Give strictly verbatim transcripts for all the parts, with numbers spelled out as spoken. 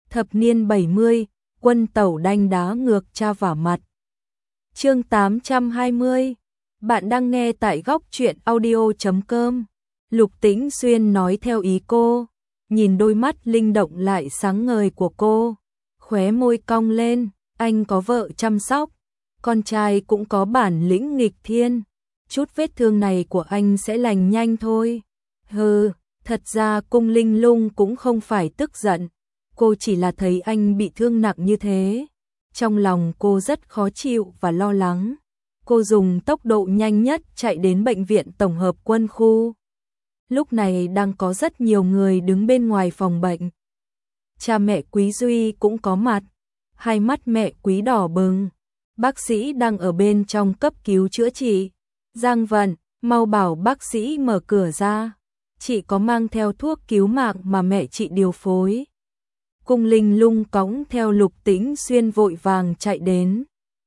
Thập niên bảy mươi, quân tẩu đanh đá ngược cha vả mặt. Chương tám trăm hai mươi. Bạn đang nghe tại góc truyện audio chấm com. Lục Tĩnh Xuyên nói theo ý cô, nhìn đôi mắt linh động lại sáng ngời của cô, khóe môi cong lên, anh có vợ chăm sóc, con trai cũng có bản lĩnh nghịch thiên, chút vết thương này của anh sẽ lành nhanh thôi. Hừ, thật ra Cung Linh Lung cũng không phải tức giận, cô chỉ là thấy anh bị thương nặng như thế. Trong lòng cô rất khó chịu và lo lắng. Cô dùng tốc độ nhanh nhất chạy đến bệnh viện tổng hợp quân khu. Lúc này đang có rất nhiều người đứng bên ngoài phòng bệnh. Cha mẹ Quý Duy cũng có mặt. Hai mắt mẹ Quý đỏ bừng. Bác sĩ đang ở bên trong cấp cứu chữa trị. Giang Vận, mau bảo bác sĩ mở cửa ra. Chị có mang theo thuốc cứu mạng mà mẹ chị điều phối. Cung Linh Lung cõng theo Lục Tĩnh Xuyên vội vàng chạy đến.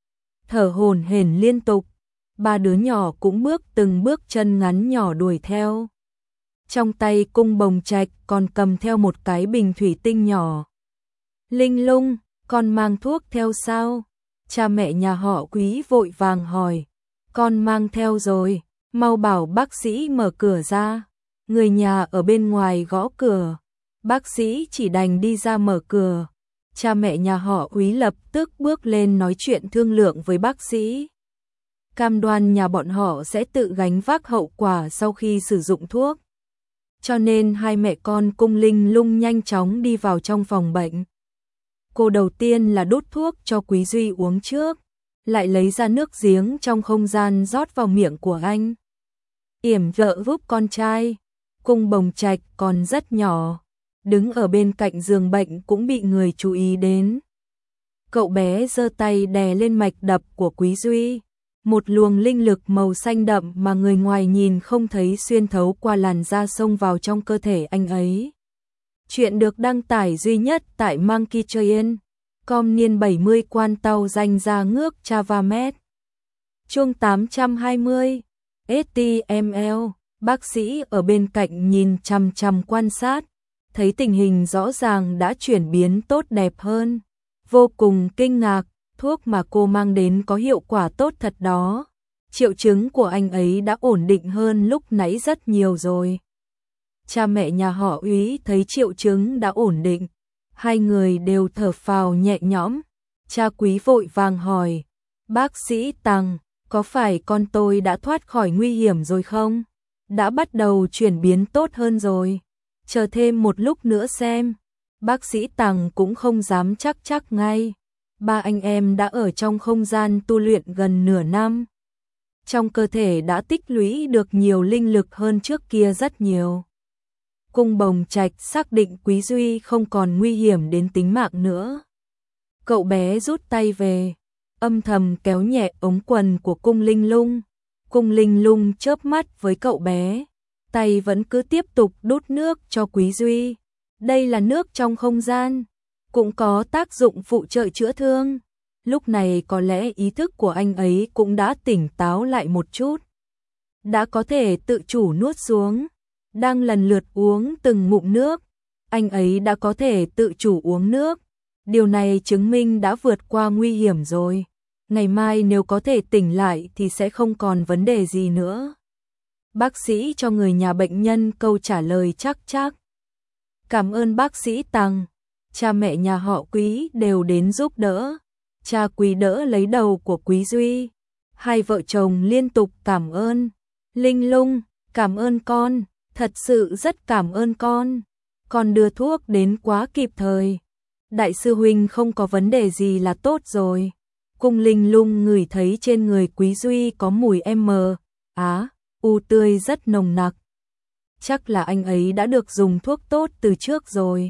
Thở hổn hển liên tục, ba đứa nhỏ cũng bước từng bước chân ngắn nhỏ đuổi theo. Trong tay Cung Bồng Trạch còn cầm theo một cái bình thủy tinh nhỏ. Linh Lung, con mang thuốc theo sao? Cha mẹ nhà họ Quý vội vàng hỏi. Con mang theo rồi, mau bảo bác sĩ mở cửa ra. Người nhà ở bên ngoài gõ cửa. Bác sĩ chỉ đành đi ra mở cửa. Cha mẹ nhà họ Quý lập tức bước lên nói chuyện thương lượng với bác sĩ. Cam đoan nhà bọn họ sẽ tự gánh vác hậu quả sau khi sử dụng thuốc. Cho nên hai mẹ con Cung Linh Lung nhanh chóng đi vào trong phòng bệnh. Cô đầu tiên là đút thuốc cho Quý Duy uống trước, lại lấy ra nước giếng trong không gian rót vào miệng của anh. Yểm vợ giúp con trai, Cung Bồng Trạch còn rất nhỏ, đứng ở bên cạnh giường bệnh cũng bị người chú ý đến. Cậu bé giơ tay đè lên mạch đập của Quý Duy, một luồng linh lực màu xanh đậm mà người ngoài nhìn không thấy xuyên thấu qua làn da xông vào trong cơ thể anh ấy. Chuyện được đăng tải duy nhất tại Monkey Train, com niên bảy mươi quan tàu danh ra ngước Chavamet. Chương tám trăm hai mươi. ét tê em lờ, bác sĩ ở bên cạnh nhìn chằm chằm quan sát, thấy tình hình rõ ràng đã chuyển biến tốt đẹp hơn. Vô cùng kinh ngạc, thuốc mà cô mang đến có hiệu quả tốt thật đó. Triệu chứng của anh ấy đã ổn định hơn lúc nãy rất nhiều rồi. Cha mẹ nhà họ Úy thấy triệu chứng đã ổn định, hai người đều thở phào nhẹ nhõm. Cha Quý vội vàng hỏi, bác sĩ Tằng, có phải con tôi đã thoát khỏi nguy hiểm rồi không? Đã bắt đầu chuyển biến tốt hơn rồi. Chờ thêm một lúc nữa xem. Bác sĩ Tằng cũng không dám chắc chắc ngay. Ba anh em đã ở trong không gian tu luyện gần nửa năm. Trong cơ thể đã tích lũy được nhiều linh lực hơn trước kia rất nhiều. Cung Bồng Trạch xác định Quý Duy không còn nguy hiểm đến tính mạng nữa. Cậu bé rút tay về, âm thầm kéo nhẹ ống quần của Cung Linh Lung. Cung Linh Lung chớp mắt với cậu bé, tay vẫn cứ tiếp tục đút nước cho Quý Duy. Đây là nước trong không gian, cũng có tác dụng phụ trợ chữa thương. Lúc này có lẽ ý thức của anh ấy cũng đã tỉnh táo lại một chút. Đã có thể tự chủ nuốt xuống, đang lần lượt uống từng ngụm nước. Anh ấy đã có thể tự chủ uống nước. Điều này chứng minh đã vượt qua nguy hiểm rồi. Ngày mai nếu có thể tỉnh lại thì sẽ không còn vấn đề gì nữa. Bác sĩ cho người nhà bệnh nhân câu trả lời chắc chắc. Cảm ơn bác sĩ Tằng. Cha mẹ nhà họ Quý đều đến giúp đỡ. Cha Quý đỡ lấy đầu của Quý Duy. Hai vợ chồng liên tục cảm ơn. Linh Lung, cảm ơn con, thật sự rất cảm ơn con. Con đưa thuốc đến quá kịp thời. Đại sư huynh không có vấn đề gì là tốt rồi. Cung Linh Lung ngửi thấy trên người Quý Duy có mùi M, á, u tươi rất nồng nặc. Chắc là anh ấy đã được dùng thuốc tốt từ trước rồi.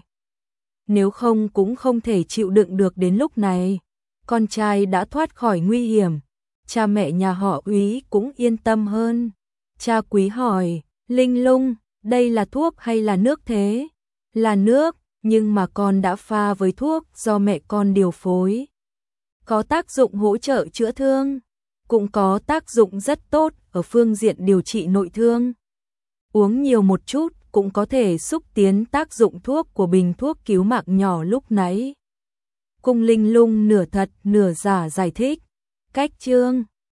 Nếu không cũng không thể chịu đựng được đến lúc này. Con trai đã thoát khỏi nguy hiểm. Cha mẹ nhà họ Úy cũng yên tâm hơn. Cha Quý hỏi, Linh Lung, đây là thuốc hay là nước thế? Là nước, nhưng mà con đã pha với thuốc do mẹ con điều phối. Có tác dụng hỗ trợ chữa thương, cũng có tác dụng rất tốt ở phương diện điều trị nội thương. Uống nhiều một chút cũng có thể xúc tiến tác dụng thuốc của bình thuốc cứu mạng nhỏ lúc nãy. Cung Linh Lung nửa thật nửa giả giải thích. Cách chương